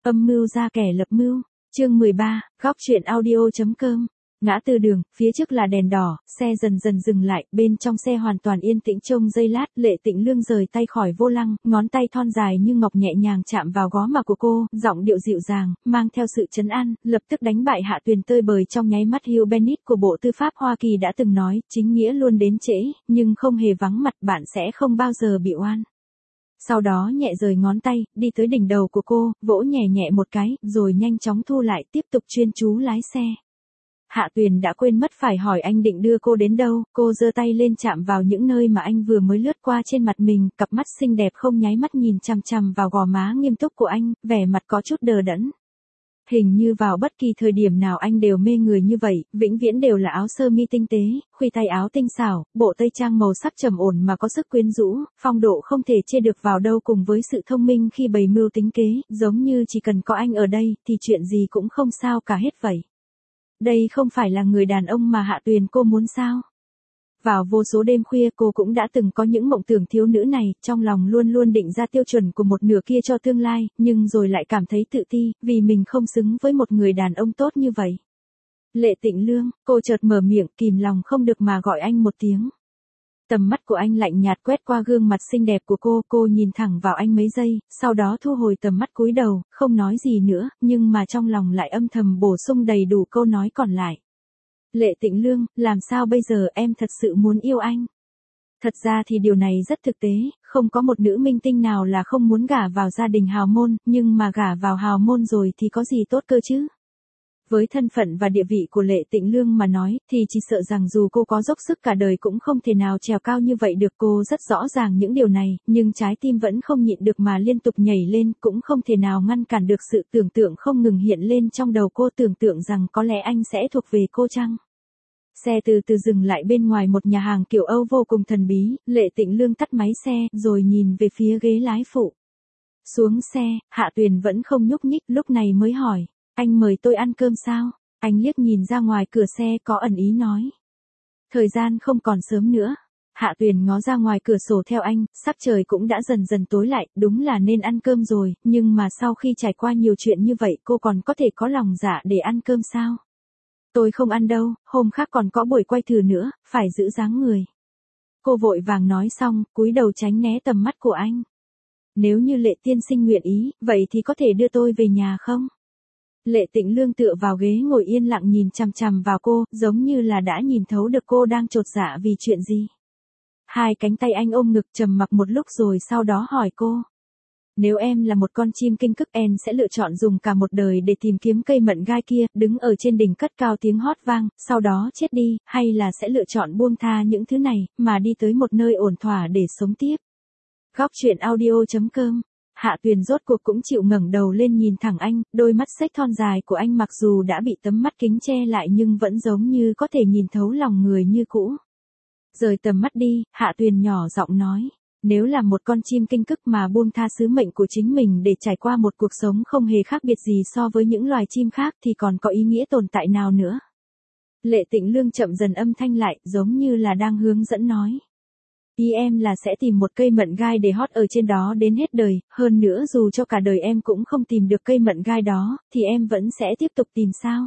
Âm mưu ra kẻ lập mưu. Chương 13, góc truyện audio.com. Ngã tư đường, phía trước là đèn đỏ, xe dần dần dừng lại, bên trong xe hoàn toàn yên tĩnh. Trông giây lát, Lệ Tĩnh Lương rời tay khỏi vô lăng, ngón tay thon dài như ngọc nhẹ nhàng chạm vào gó má của cô, giọng điệu dịu dàng, mang theo sự trấn an, lập tức đánh bại Hạ Tuyền tơi bời trong nháy mắt. Hugh Bennett của Bộ Tư pháp Hoa Kỳ đã từng nói, chính nghĩa luôn đến trễ, nhưng không hề vắng mặt, bạn sẽ không bao giờ bị oan. Sau đó nhẹ rời ngón tay, đi tới đỉnh đầu của cô, vỗ nhẹ nhẹ một cái, rồi nhanh chóng thu lại, tiếp tục chuyên chú lái xe. Hạ Tuyền đã quên mất phải hỏi anh định đưa cô đến đâu, cô giơ tay lên chạm vào những nơi mà anh vừa mới lướt qua trên mặt mình, cặp mắt xinh đẹp không nháy mắt nhìn chằm chằm vào gò má nghiêm túc của anh, vẻ mặt có chút đờ đẫn. Hình như vào bất kỳ thời điểm nào anh đều mê người như vậy, vĩnh viễn đều là áo sơ mi tinh tế, khuy tay áo tinh xảo, bộ tây trang màu sắc trầm ổn mà có sức quyến rũ, phong độ không thể chê được vào đâu, cùng với sự thông minh khi bày mưu tính kế, giống như chỉ cần có anh ở đây thì chuyện gì cũng không sao cả hết vậy. Đây không phải là người đàn ông mà Hạ Tuyền cô muốn sao? Vào vô số đêm khuya cô cũng đã từng có những mộng tưởng thiếu nữ này, trong lòng luôn luôn định ra tiêu chuẩn của một nửa kia cho tương lai, nhưng rồi lại cảm thấy tự ti, vì mình không xứng với một người đàn ông tốt như vậy. Lệ Tĩnh Lương, cô chợt mở miệng, kìm lòng không được mà gọi anh một tiếng. Tầm mắt của anh lạnh nhạt quét qua gương mặt xinh đẹp của cô nhìn thẳng vào anh mấy giây, sau đó thu hồi tầm mắt cúi đầu, không nói gì nữa, nhưng mà trong lòng lại âm thầm bổ sung đầy đủ câu nói còn lại. Lệ Tĩnh Lương, làm sao bây giờ, em thật sự muốn yêu anh? Thật ra thì điều này rất thực tế, không có một nữ minh tinh nào là không muốn gả vào gia đình hào môn, nhưng mà gả vào hào môn rồi thì có gì tốt cơ chứ? Với thân phận và địa vị của Lệ Tĩnh Lương mà nói, thì chỉ sợ rằng dù cô có dốc sức cả đời cũng không thể nào trèo cao như vậy được. Cô rất rõ ràng những điều này, nhưng trái tim vẫn không nhịn được mà liên tục nhảy lên, cũng không thể nào ngăn cản được sự tưởng tượng không ngừng hiện lên trong đầu cô, tưởng tượng rằng có lẽ anh sẽ thuộc về cô chăng? Xe từ từ dừng lại bên ngoài một nhà hàng kiểu Âu vô cùng thần bí, Lệ Tĩnh Lương tắt máy xe, rồi nhìn về phía ghế lái phụ. Xuống xe, Hạ Tuyền vẫn không nhúc nhích, lúc này mới hỏi. Anh mời tôi ăn cơm sao? Anh liếc nhìn ra ngoài cửa xe có ẩn ý nói. Thời gian không còn sớm nữa. Hạ Tuyền ngó ra ngoài cửa sổ theo anh, sắc trời cũng đã dần dần tối lại, đúng là nên ăn cơm rồi, nhưng mà sau khi trải qua nhiều chuyện như vậy cô còn có thể có lòng dạ để ăn cơm sao? Tôi không ăn đâu, hôm khác còn có buổi quay thử nữa, phải giữ dáng người. Cô vội vàng nói xong, cúi đầu tránh né tầm mắt của anh. Nếu như Lệ tiên sinh nguyện ý, vậy thì có thể đưa tôi về nhà không? Lệ Tĩnh Lương tựa vào ghế ngồi yên lặng nhìn chằm chằm vào cô, giống như là đã nhìn thấu được cô đang chột dạ vì chuyện gì. Hai cánh tay anh ôm ngực trầm mặc một lúc rồi sau đó hỏi cô. Nếu em là một con chim kinh cức, em sẽ lựa chọn dùng cả một đời để tìm kiếm cây mận gai kia, đứng ở trên đỉnh cất cao tiếng hót vang, sau đó chết đi, hay là sẽ lựa chọn buông tha những thứ này, mà đi tới một nơi ổn thỏa để sống tiếp. Góc truyện audio.com. Hạ Tuyền rốt cuộc cũng chịu ngẩng đầu lên nhìn thẳng anh, đôi mắt xếch thon dài của anh mặc dù đã bị tấm mắt kính che lại nhưng vẫn giống như có thể nhìn thấu lòng người như cũ. Rời tầm mắt đi, Hạ Tuyền nhỏ giọng nói, nếu là một con chim kinh cức mà buông tha sứ mệnh của chính mình để trải qua một cuộc sống không hề khác biệt gì so với những loài chim khác thì còn có ý nghĩa tồn tại nào nữa? Lệ Tĩnh Lương chậm dần âm thanh lại, giống như là đang hướng dẫn nói. Ý em là sẽ tìm một cây mận gai để hót ở trên đó đến hết đời, hơn nữa dù cho cả đời em cũng không tìm được cây mận gai đó, thì em vẫn sẽ tiếp tục tìm sao?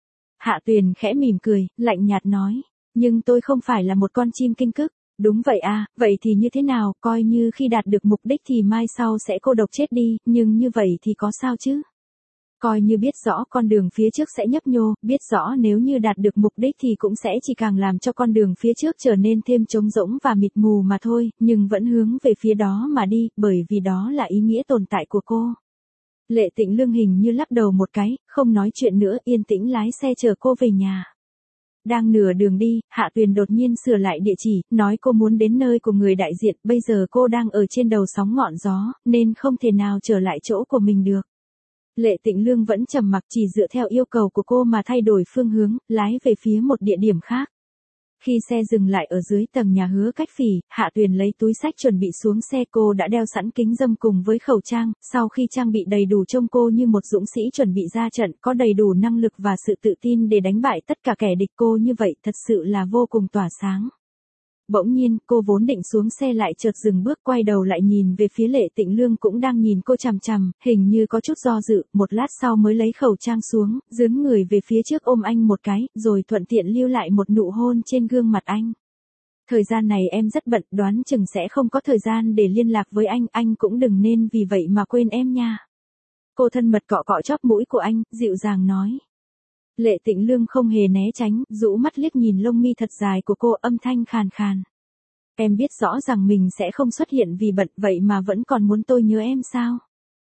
Hạ Tuyền khẽ mỉm cười, lạnh nhạt nói, nhưng tôi không phải là một con chim kinh cức. Đúng vậy à, vậy thì như thế nào, coi như khi đạt được mục đích thì mai sau sẽ cô độc chết đi, nhưng như vậy thì có sao chứ? Coi như biết rõ con đường phía trước sẽ nhấp nhô, biết rõ nếu như đạt được mục đích thì cũng sẽ chỉ càng làm cho con đường phía trước trở nên thêm trống rỗng và mịt mù mà thôi, nhưng vẫn hướng về phía đó mà đi, bởi vì đó là ý nghĩa tồn tại của cô. Lệ Tĩnh Lương hình như lắc đầu một cái, không nói chuyện nữa, yên tĩnh lái xe chở cô về nhà. Đang nửa đường đi, Hạ Tuyền đột nhiên sửa lại địa chỉ, nói cô muốn đến nơi của người đại diện, bây giờ cô đang ở trên đầu sóng ngọn gió, nên không thể nào trở lại chỗ của mình được. Lệ Tĩnh Lương vẫn trầm mặc, chỉ dựa theo yêu cầu của cô mà thay đổi phương hướng, lái về phía một địa điểm khác. Khi xe dừng lại ở dưới tầng nhà Hứa Cách Phỉ, Hạ Tuyền lấy túi xách chuẩn bị xuống xe, cô đã đeo sẵn kính râm cùng với khẩu trang, sau khi trang bị đầy đủ trông cô như một dũng sĩ chuẩn bị ra trận, có đầy đủ năng lực và sự tự tin để đánh bại tất cả kẻ địch. Cô như vậy thật sự là vô cùng tỏa sáng. Bỗng nhiên, cô vốn định xuống xe lại chợt dừng bước quay đầu lại nhìn về phía Lệ Tịnh Lương cũng đang nhìn cô chằm chằm, hình như có chút do dự, một lát sau mới lấy khẩu trang xuống, dướn người về phía trước ôm anh một cái, rồi thuận tiện lưu lại một nụ hôn trên gương mặt anh. Thời gian này em rất bận, đoán chừng sẽ không có thời gian để liên lạc với anh cũng đừng nên vì vậy mà quên em nha. Cô thân mật cọ cọ chóp mũi của anh, dịu dàng nói. Lệ Tịnh Lương không hề né tránh, rũ mắt liếc nhìn lông mi thật dài của cô, âm thanh khàn khàn. Em biết rõ rằng mình sẽ không xuất hiện vì bận, vậy mà vẫn còn muốn tôi nhớ em sao?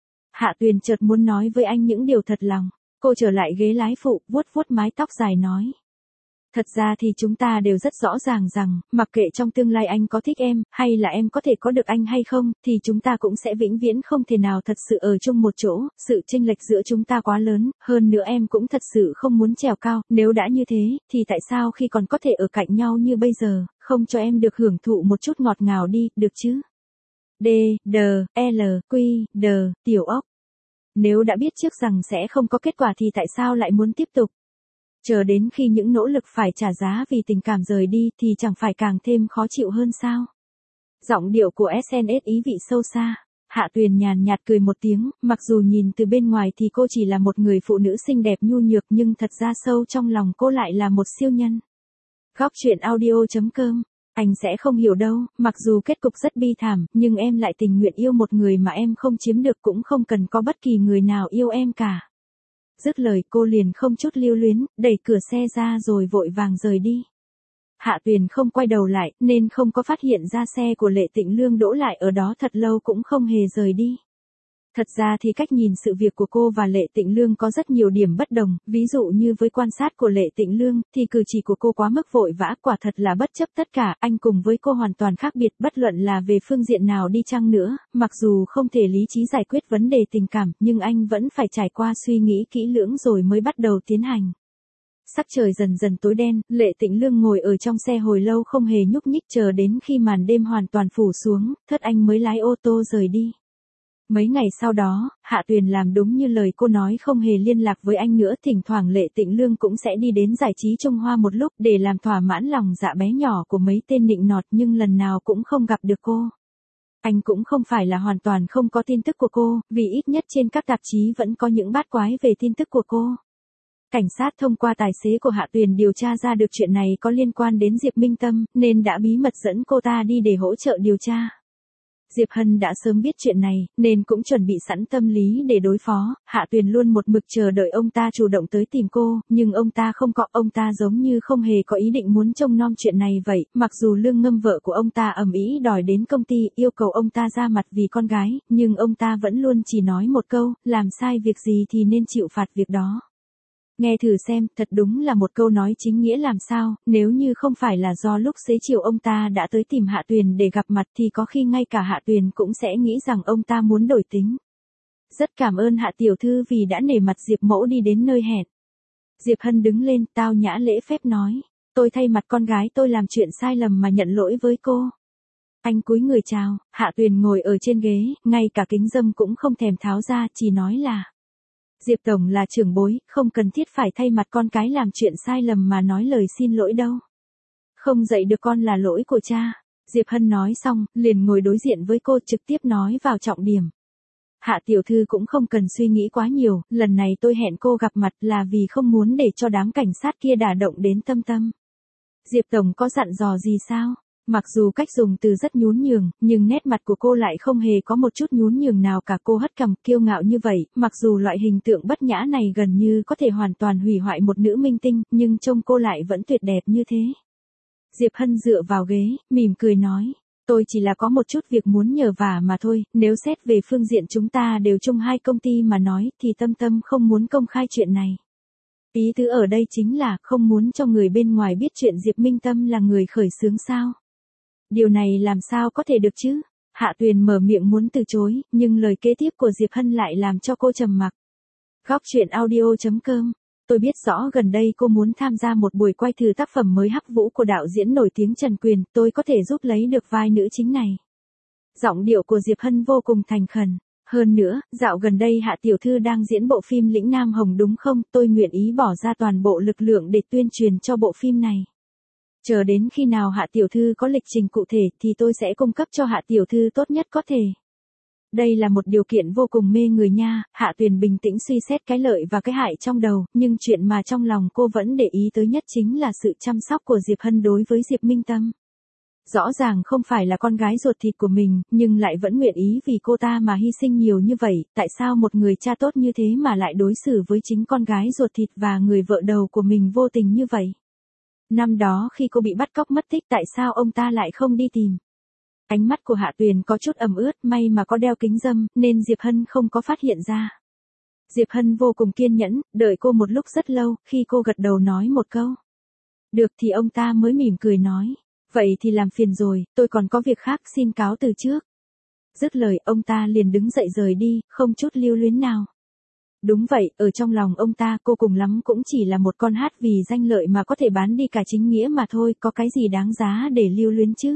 Hạ Tuyền chợt muốn nói với anh những điều thật lòng. Cô trở lại ghế lái phụ, vuốt vuốt mái tóc dài nói. Thật ra thì chúng ta đều rất rõ ràng rằng, mặc kệ trong tương lai anh có thích em, hay là em có thể có được anh hay không, thì chúng ta cũng sẽ vĩnh viễn không thể nào thật sự ở chung một chỗ, sự chênh lệch giữa chúng ta quá lớn, hơn nữa em cũng thật sự không muốn trèo cao, nếu đã như thế, thì tại sao khi còn có thể ở cạnh nhau như bây giờ, không cho em được hưởng thụ một chút ngọt ngào đi, được chứ? D, D, L, Q, D, tiểu ốc. Nếu đã biết trước rằng sẽ không có kết quả thì tại sao lại muốn tiếp tục? Chờ đến khi những nỗ lực phải trả giá vì tình cảm rời đi thì chẳng phải càng thêm khó chịu hơn sao? Giọng điệu của SNS ý vị sâu xa. Hạ Tuyền nhàn nhạt cười một tiếng, mặc dù nhìn từ bên ngoài thì cô chỉ là một người phụ nữ xinh đẹp nhu nhược nhưng thật ra sâu trong lòng cô lại là một siêu nhân. Góc truyện audio.com. Anh sẽ không hiểu đâu, mặc dù kết cục rất bi thảm, nhưng em lại tình nguyện yêu một người mà em không chiếm được, cũng không cần có bất kỳ người nào yêu em cả. Dứt lời cô liền không chút lưu luyến, đẩy cửa xe ra rồi vội vàng rời đi. Hạ Tuyền không quay đầu lại, nên không có phát hiện ra xe của Lệ Tịnh Lương đỗ lại ở đó thật lâu cũng không hề rời đi. Thật ra thì cách nhìn sự việc của cô và Lệ Tịnh Lương có rất nhiều điểm bất đồng, ví dụ như với quan sát của Lệ Tịnh Lương, thì cử chỉ của cô quá mức vội vã, quả thật là bất chấp tất cả, anh cùng với cô hoàn toàn khác biệt, bất luận là về phương diện nào đi chăng nữa, mặc dù không thể lý trí giải quyết vấn đề tình cảm, nhưng anh vẫn phải trải qua suy nghĩ kỹ lưỡng rồi mới bắt đầu tiến hành. Sắc trời dần dần tối đen, Lệ Tịnh Lương ngồi ở trong xe hồi lâu không hề nhúc nhích, chờ đến khi màn đêm hoàn toàn phủ xuống, thớt anh mới lái ô tô rời đi. Mấy ngày sau đó, Hạ Tuyền làm đúng như lời cô nói, không hề liên lạc với anh nữa, thỉnh thoảng Lệ Tịnh Lương cũng sẽ đi đến giải trí Trung Hoa một lúc để làm thỏa mãn lòng dạ bé nhỏ của mấy tên nịnh nọt, nhưng lần nào cũng không gặp được cô. Anh cũng không phải là hoàn toàn không có tin tức của cô, vì ít nhất trên các tạp chí vẫn có những bát quái về tin tức của cô. Cảnh sát thông qua tài xế của Hạ Tuyền điều tra ra được chuyện này có liên quan đến Diệp Minh Tâm, nên đã bí mật dẫn cô ta đi để hỗ trợ điều tra. Diệp Hân đã sớm biết chuyện này, nên cũng chuẩn bị sẵn tâm lý để đối phó. Hạ Tuyền luôn một mực chờ đợi ông ta chủ động tới tìm cô, nhưng ông ta không có, ông ta giống như không hề có ý định muốn trông nom chuyện này vậy, mặc dù Lương Ngâm vợ của ông ta ầm ĩ đòi đến công ty, yêu cầu ông ta ra mặt vì con gái, nhưng ông ta vẫn luôn chỉ nói một câu, làm sai việc gì thì nên chịu phạt việc đó. Nghe thử xem, thật đúng là một câu nói chính nghĩa làm sao, nếu như không phải là do lúc xế chiều ông ta đã tới tìm Hạ Tuyền để gặp mặt thì có khi ngay cả Hạ Tuyền cũng sẽ nghĩ rằng ông ta muốn đổi tính. Rất cảm ơn Hạ tiểu thư vì đã nể mặt Diệp mẫu đi đến nơi hẹn. Diệp Hân đứng lên, tao nhã lễ phép nói, tôi thay mặt con gái tôi làm chuyện sai lầm mà nhận lỗi với cô. Anh cúi người chào, Hạ Tuyền ngồi ở trên ghế, ngay cả kính râm cũng không thèm tháo ra, chỉ nói là Diệp Tổng là trưởng bối, không cần thiết phải thay mặt con cái làm chuyện sai lầm mà nói lời xin lỗi đâu. Không dạy được con là lỗi của cha. Diệp Hân nói xong, liền ngồi đối diện với cô, trực tiếp nói vào trọng điểm. Hạ tiểu thư cũng không cần suy nghĩ quá nhiều, lần này tôi hẹn cô gặp mặt là vì không muốn để cho đám cảnh sát kia đả động đến Tâm Tâm. Diệp Tổng có dặn dò gì sao? Mặc dù cách dùng từ rất nhún nhường, nhưng nét mặt của cô lại không hề có một chút nhún nhường nào cả, cô hất cằm kiêu ngạo như vậy, mặc dù loại hình tượng bất nhã này gần như có thể hoàn toàn hủy hoại một nữ minh tinh, nhưng trông cô lại vẫn tuyệt đẹp như thế. Diệp Hân dựa vào ghế, mỉm cười nói, tôi chỉ là có một chút việc muốn nhờ vả mà thôi, nếu xét về phương diện chúng ta đều chung hai công ty mà nói, thì Tâm Tâm không muốn công khai chuyện này. Ý tứ ở đây chính là không muốn cho người bên ngoài biết chuyện Diệp Minh Tâm là người khởi xướng sao. Điều này làm sao có thể được chứ? Hạ Tuyền mở miệng muốn từ chối, nhưng lời kế tiếp của Diệp Hân lại làm cho cô trầm mặc. Góc truyện audio.com. Tôi biết rõ gần đây cô muốn tham gia một buổi quay thử tác phẩm mới Hắc Vũ của đạo diễn nổi tiếng Trần Quyền, tôi có thể giúp lấy được vai nữ chính này. Giọng điệu của Diệp Hân vô cùng thành khẩn. Hơn nữa, dạo gần đây Hạ tiểu thư đang diễn bộ phim Lĩnh Nam Hồng đúng không? Tôi nguyện ý bỏ ra toàn bộ lực lượng để tuyên truyền cho bộ phim này. Chờ đến khi nào Hạ tiểu thư có lịch trình cụ thể thì tôi sẽ cung cấp cho Hạ tiểu thư tốt nhất có thể. Đây là một điều kiện vô cùng mê người nha. Hạ Tuyền bình tĩnh suy xét cái lợi và cái hại trong đầu, nhưng chuyện mà trong lòng cô vẫn để ý tới nhất chính là sự chăm sóc của Diệp Hân đối với Diệp Minh Tâm. Rõ ràng không phải là con gái ruột thịt của mình, nhưng lại vẫn nguyện ý vì cô ta mà hy sinh nhiều như vậy. Tại sao một người cha tốt như thế mà lại đối xử với chính con gái ruột thịt và người vợ đầu của mình vô tình như vậy? Năm đó khi cô bị bắt cóc mất tích, tại sao ông ta lại không đi tìm? Ánh mắt của Hạ Tuyền có chút ẩm ướt, may mà có đeo kính râm, nên Diệp Hân không có phát hiện ra. Diệp Hân vô cùng kiên nhẫn, đợi cô một lúc rất lâu, khi cô gật đầu nói một câu. Được thì ông ta mới mỉm cười nói. Vậy thì làm phiền rồi, tôi còn có việc khác, xin cáo từ trước. Dứt lời, ông ta liền đứng dậy rời đi, không chút lưu luyến nào. Đúng vậy, ở trong lòng ông ta cô cùng lắm cũng chỉ là một con hát vì danh lợi mà có thể bán đi cả chính nghĩa mà thôi, có cái gì đáng giá để lưu luyến chứ.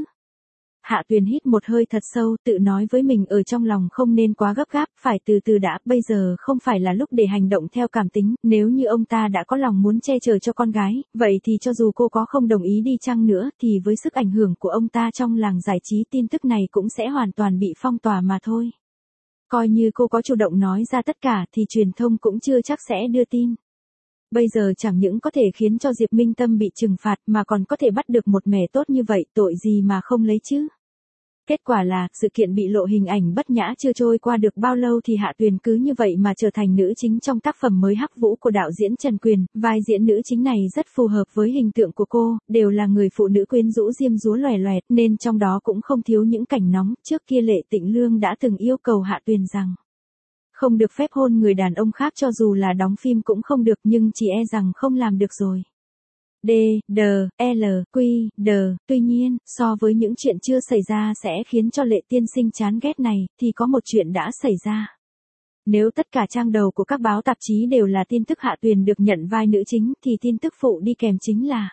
Hạ Tuyền hít một hơi thật sâu, tự nói với mình ở trong lòng không nên quá gấp gáp, phải từ từ đã, bây giờ không phải là lúc để hành động theo cảm tính, nếu như ông ta đã có lòng muốn che chở cho con gái, vậy thì cho dù cô có không đồng ý đi chăng nữa, thì với sức ảnh hưởng của ông ta trong làng giải trí tin tức này cũng sẽ hoàn toàn bị phong tỏa mà thôi. Coi như cô có chủ động nói ra tất cả thì truyền thông cũng chưa chắc sẽ đưa tin. Bây giờ chẳng những có thể khiến cho Diệp Minh Tâm bị trừng phạt mà còn có thể bắt được một mẻ tốt như vậy, tội gì mà không lấy chứ. Kết quả là, sự kiện bị lộ hình ảnh bất nhã chưa trôi qua được bao lâu thì Hạ Tuyền cứ như vậy mà trở thành nữ chính trong tác phẩm mới Hắc Vũ của đạo diễn Trần Quyền. Vai diễn nữ chính này rất phù hợp với hình tượng của cô, đều là người phụ nữ quyến rũ diêm dúa loè loẹt, nên trong đó cũng không thiếu những cảnh nóng. Trước kia Lệ Tịnh Lương đã từng yêu cầu Hạ Tuyền rằng không được phép hôn người đàn ông khác, cho dù là đóng phim cũng không được, nhưng chỉ e rằng không làm được rồi. D, D, L, Q, D, tuy nhiên, so với những chuyện chưa xảy ra sẽ khiến cho Lệ tiên sinh chán ghét này, thì có một chuyện đã xảy ra. Nếu tất cả trang đầu của các báo tạp chí đều là tin tức Hạ Tuyền được nhận vai nữ chính, thì tin tức phụ đi kèm chính là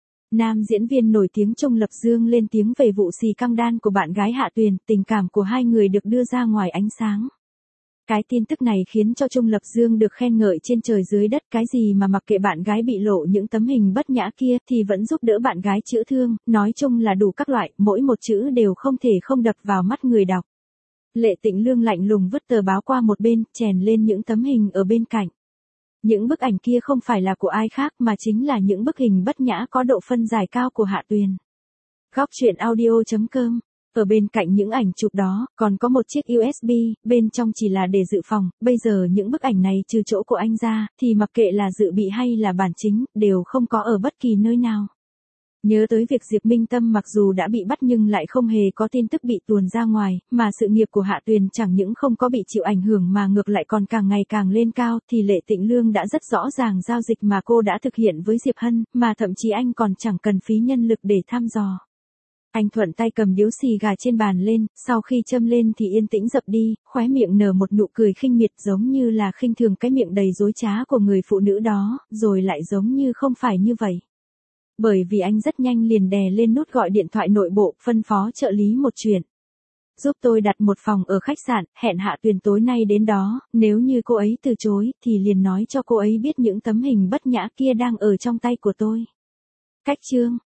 nam diễn viên nổi tiếng Trung Lập Dương lên tiếng về vụ xì căng đan của bạn gái Hạ Tuyền, tình cảm của hai người được đưa ra ngoài ánh sáng. Cái tin tức này khiến cho Trung Lập Dương được khen ngợi trên trời dưới đất, cái gì mà mặc kệ bạn gái bị lộ những tấm hình bất nhã kia thì vẫn giúp đỡ bạn gái chữa thương, nói chung là đủ các loại, mỗi một chữ đều không thể không đập vào mắt người đọc. Lệ Tịnh Lương lạnh lùng vứt tờ báo qua một bên, chèn lên những tấm hình ở bên cạnh. Những bức ảnh kia không phải là của ai khác mà chính là những bức hình bất nhã có độ phân giải cao của Hạ Tuyền. Góc truyện audio.com. Ở bên cạnh những ảnh chụp đó, còn có một chiếc USB, bên trong chỉ là để dự phòng. Bây giờ những bức ảnh này trừ chỗ của anh ra, thì mặc kệ là dự bị hay là bản chính, đều không có ở bất kỳ nơi nào. Nhớ tới việc Diệp Minh Tâm mặc dù đã bị bắt nhưng lại không hề có tin tức bị tuồn ra ngoài, mà sự nghiệp của Hạ Tuyền chẳng những không có bị chịu ảnh hưởng mà ngược lại còn càng ngày càng lên cao, thì Lệ Tịnh Lương đã rất rõ ràng giao dịch mà cô đã thực hiện với Diệp Hân, mà thậm chí anh còn chẳng cần phí nhân lực để thăm dò. Anh thuận tay cầm điếu xì gà trên bàn lên, sau khi châm lên thì yên tĩnh dập đi, khóe miệng nở một nụ cười khinh miệt giống như là khinh thường cái miệng đầy dối trá của người phụ nữ đó, rồi lại giống như không phải như vậy. Bởi vì anh rất nhanh liền đè lên nút gọi điện thoại nội bộ, phân phó trợ lý một chuyện. Giúp tôi đặt một phòng ở khách sạn, hẹn Hạ Tuyền tối nay đến đó, nếu như cô ấy từ chối, thì liền nói cho cô ấy biết những tấm hình bất nhã kia đang ở trong tay của tôi. Cách chương